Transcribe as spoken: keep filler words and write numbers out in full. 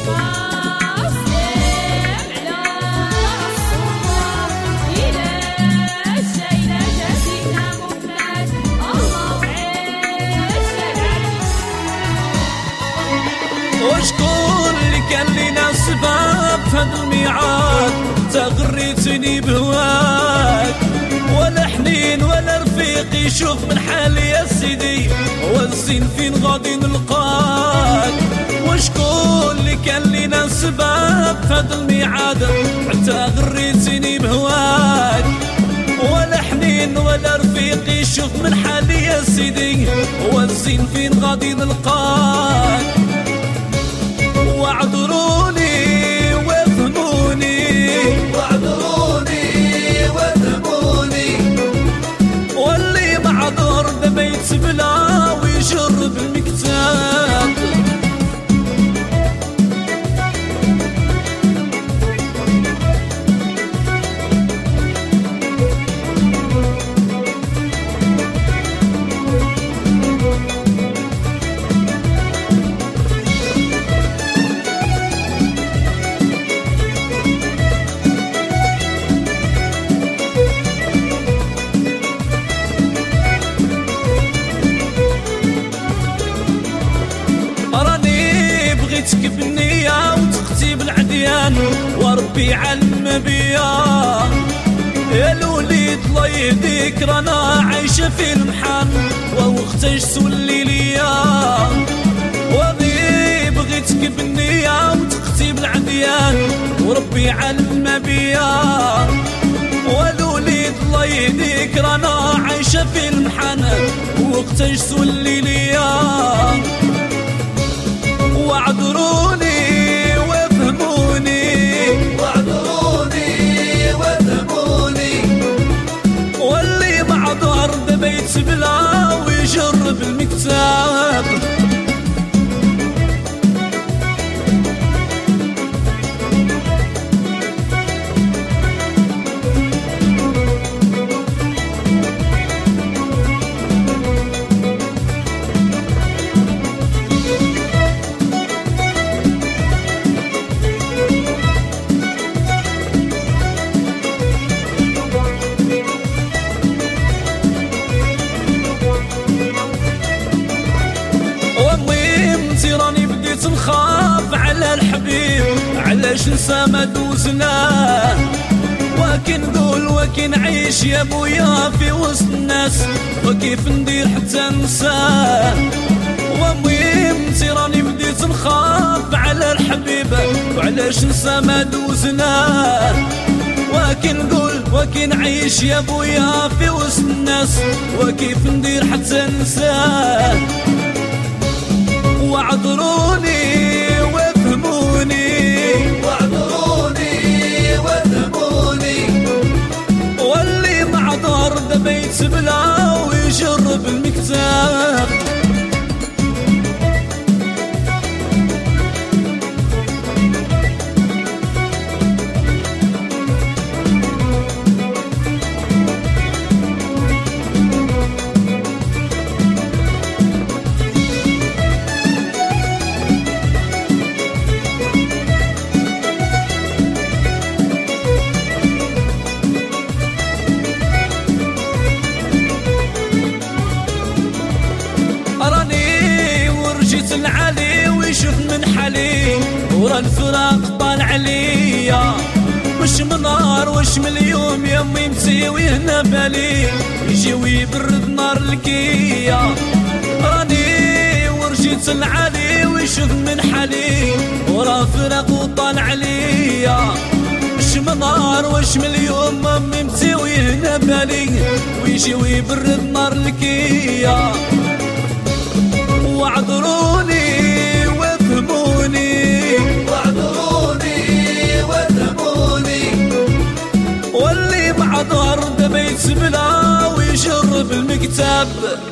وشكون اللي كان لينا سبب في هاد الميعاد؟ تغريتني بهواك ولا حنين ولا رفيقي، شوف من حالي يا سيدي والزين فين غادي نلقاك. وشكون اللي كان لينا سبب في هاد الميعاد؟ حتى غريتني بهواك ولا حنين ولا رفيقي، شوف من حالي يا سيدي والزين فين غادي نلقاك. واعذروني وافهموني واعذروني وافهموني، واللي معذور دابا يتبلى ويجرب المكتاب. بغيتك بالنية وتختي بالعديان وربي علم بيا يا الوليد الله يهديك، رانا عايشة في المحن واختاج تولي ليا. وغي بغيتك بالنية وتختي بالعديان وربي علم بيا والوليد الله يهديك، رانا عايشة في المحن واختاج تولي ليا. واعذروني وافهموني واعذروني وافهموني، واللي معذور دابا يتبلى ويجرب المكتاب. راني بديت نخاف على الحبيب، علاش نسى ما دوزناه؟ وكن نقول وكن عيش يا بويا في وسط الناس، وكيف ندير حتى نساه؟ ومهمتي راني بديت نخاف على الحبيب، وعلاش نسى ما دوزناه؟ وكن نقول وكن عيش يا بويا في وسط الناس، وكيف ندير حتى نساه؟ واعذروني وافهموني واعذروني وافهموني، واللي معذور دابا يتبلى ويجرب المكتاب. العلي ويشوف من حالي ورا الفراق طال عليا، وش من نهار وش من اليوم يا امي مسيوي هنا بالي، يجي ويبرد نار الكيا. راني ورجيت العلي ويشوف من حالي ورا الفراق وطال عليا، وش من نهار وش من اليوم امي مسيوي هنا بالي، ويجي ويبرد نار الكيا. واعذروني وافهموني واعذروني وافهموني، واللي معذور دابا يتبلى ويجرب المكتاب.